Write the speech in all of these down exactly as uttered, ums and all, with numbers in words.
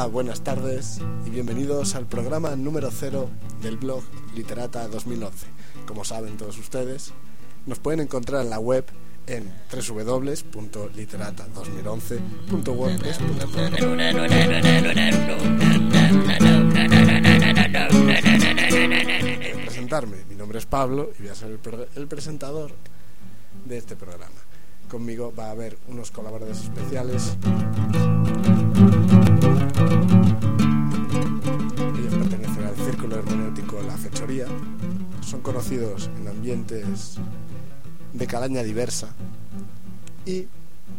Hola, buenas tardes y bienvenidos al programa número cero del blog Literata dos mil once. Como saben todos ustedes, nos pueden encontrar en la web en doble u doble u doble u punto literata dos mil once punto wordpress punto com. Voy a presentarme, mi nombre es Pablo y voy a ser el, pre- el presentador de este programa. Conmigo va a haber unos colaboradores especiales. Ellos pertenecen al círculo hermenéutico La Fechoría. Son conocidos en ambientes de calaña diversa y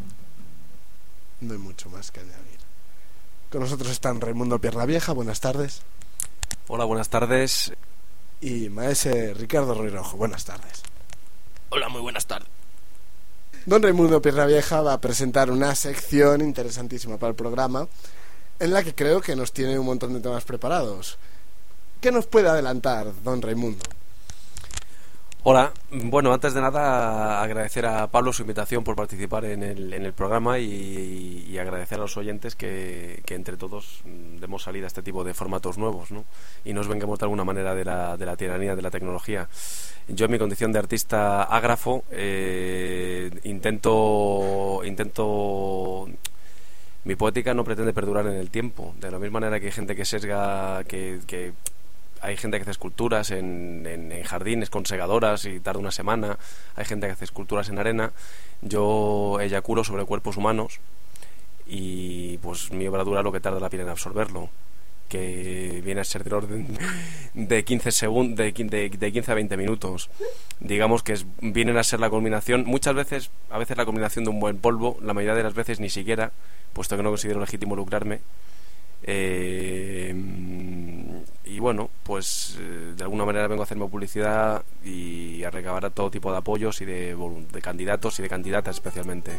no hay mucho más que añadir. Con nosotros están Raimundo Pierravieja, buenas tardes. Hola, buenas tardes. Y maese Ricardo Roirojo, buenas tardes. Hola, muy buenas tardes. Don Raimundo Pierravieja va a presentar una sección interesantísima para el programa, en la que creo que nos tiene un montón de temas preparados. ¿Qué nos puede adelantar, don Raimundo? Hola, bueno, antes de nada agradecer a Pablo su invitación por participar en el, en el programa y, y agradecer a los oyentes que, que entre todos demos salida a este tipo de formatos nuevos, ¿no? Y nos vengamos de alguna manera de la, de la tiranía de la tecnología. Yo en mi condición de artista ágrafo eh, intento intento mi poética no pretende perdurar en el tiempo, de la misma manera que hay gente que sesga que, que hay gente que hace esculturas en, en, en jardines con segadoras y tarda una semana. Hay gente que hace esculturas en arena. Yo eyaculo sobre cuerpos humanos y pues mi obra dura lo que tarda la piel en absorberlo, que viene a ser del orden de quince segundos, de, de, de quince a veinte minutos. Digamos que es, vienen a ser la culminación, muchas veces, a veces la culminación de un buen polvo, la mayoría de las veces ni siquiera, puesto que no considero legítimo lucrarme. Eh, y bueno, pues eh, de alguna manera vengo a hacerme publicidad y a recabar todo tipo de apoyos y de, de candidatos y de candidatas especialmente.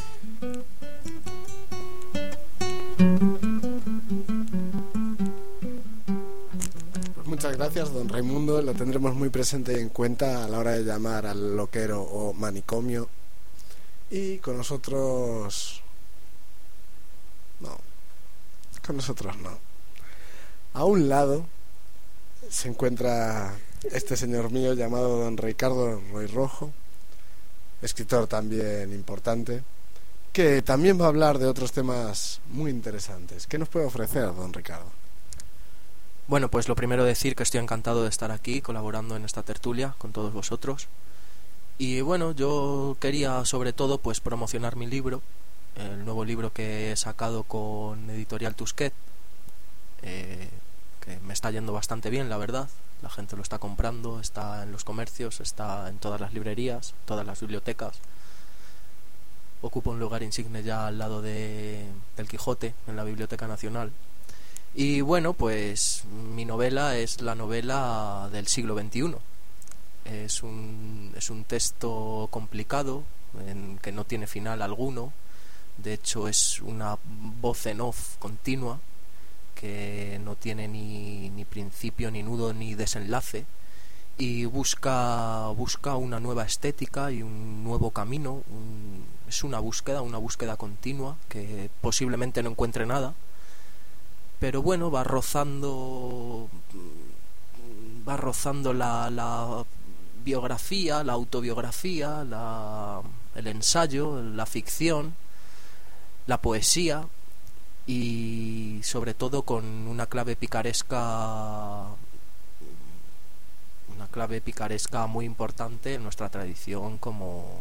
Pues muchas gracias, don Raimundo. Lo tendremos muy presente y en cuenta a la hora de llamar al loquero o manicomio. Y con nosotros... no Con nosotros no. A un lado se encuentra este señor mío llamado don Ricardo Roirojo, escritor también importante, que también va a hablar de otros temas muy interesantes. ¿Qué nos puede ofrecer, don Ricardo? Bueno, pues lo primero decir que estoy encantado de estar aquí colaborando en esta tertulia con todos vosotros. Y bueno, yo quería sobre todo pues promocionar mi libro, el nuevo libro que he sacado con Editorial Tusquet, eh, que me está yendo bastante bien, la verdad. La gente lo está comprando, está en los comercios, está en todas las librerías, todas las bibliotecas. Ocupa un lugar insigne ya al lado de, del Quijote, en la Biblioteca Nacional. Y bueno, pues mi novela es la novela del siglo veintiuno. Es un, es un texto complicado, en que no tiene final alguno. De hecho es una voz en off continua que no tiene ni, ni principio, ni nudo, ni desenlace, y busca, busca una nueva estética y un nuevo camino. Un, es una búsqueda, una búsqueda continua que posiblemente no encuentre nada, pero bueno, va rozando va rozando la, la biografía, la autobiografía, la, el ensayo, la ficción, la poesía, y sobre todo con una clave picaresca una clave picaresca muy importante en nuestra tradición como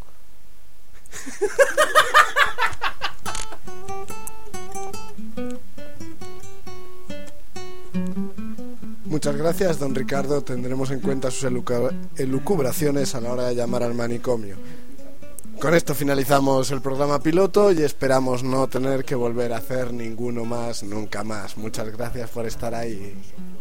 Muchas gracias, don Ricardo. Tendremos en cuenta sus eluca- elucubraciones a la hora de llamar al manicomio. Con esto finalizamos el programa piloto y esperamos no tener que volver a hacer ninguno más nunca más. Muchas gracias por estar ahí.